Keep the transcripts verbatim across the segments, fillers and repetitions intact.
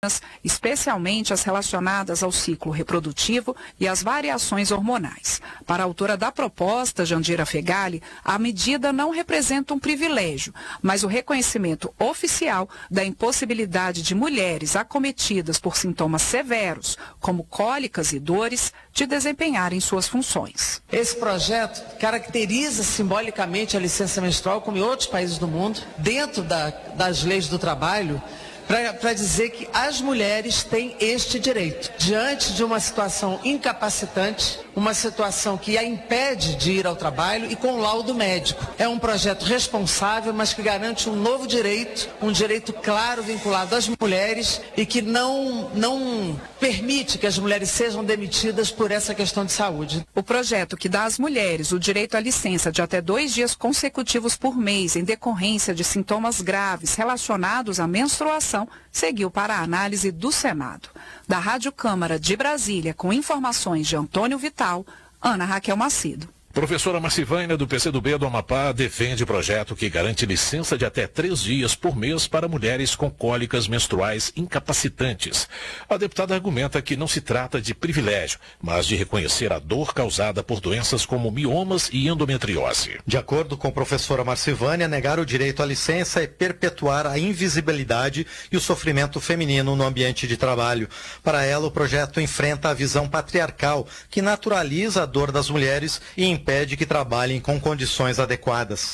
especialmente as relacionadas ao ciclo reprodutivo e às variações hormonais. Para a autora da proposta, Jandira Fegali, a medida não representa um privilégio, mas o reconhecimento oficial da impossibilidade de mulheres acometidas por sintomas severos, como cólicas e dores, de desempenharem suas funções. Esse projeto caracteriza simbolicamente a licença menstrual, como em outros países do mundo, dentro da, das leis do trabalho, para dizer que as mulheres têm este direito. Diante de uma situação incapacitante, uma situação que a impede de ir ao trabalho e com laudo médico. É um projeto responsável, mas que garante um novo direito, um direito claro vinculado às mulheres e que não, não permite que as mulheres sejam demitidas por essa questão de saúde. O projeto que dá às mulheres o direito à licença de até dois dias consecutivos por mês em decorrência de sintomas graves relacionados à menstruação seguiu para a análise do Senado. Da Rádio Câmara de Brasília, com informações de Antônio Vital, Ana Raquel Macedo. Professora Marcivânia, do P C do B do Amapá, defende projeto que garante licença de até três dias por mês para mulheres com cólicas menstruais incapacitantes. A deputada argumenta que não se trata de privilégio, mas de reconhecer a dor causada por doenças como miomas e endometriose. De acordo com a professora Marcivânia, negar o direito à licença é perpetuar a invisibilidade e o sofrimento feminino no ambiente de trabalho. Para ela, o projeto enfrenta a visão patriarcal, que naturaliza a dor das mulheres e impede que trabalhem com condições adequadas.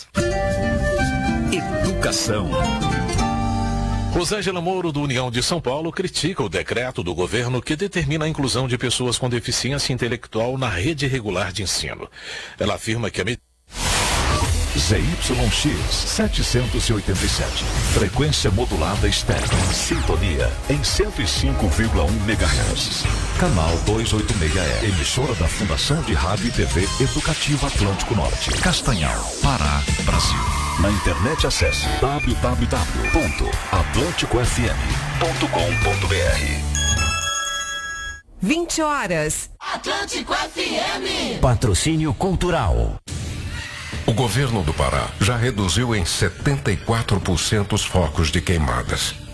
Educação. Rosângela Moro, do União de São Paulo, critica o decreto do governo que determina a inclusão de pessoas com deficiência intelectual na rede regular de ensino. Ela afirma que a medida Z Y X setecentos e oitenta e sete. Frequência modulada estéreo. Sintonia em cento e cinco vírgula um megahertz. Canal duzentos e oitenta e seis E. Emissora da Fundação de Rádio e T V Educativa Atlântico Norte. Castanhal, Pará, Brasil. Na internet acesse w w w ponto atlântico f m ponto com ponto b r. vinte horas. Atlântico F M. Patrocínio Cultural. O governo do Pará já reduziu em setenta e quatro por cento os focos de queimadas.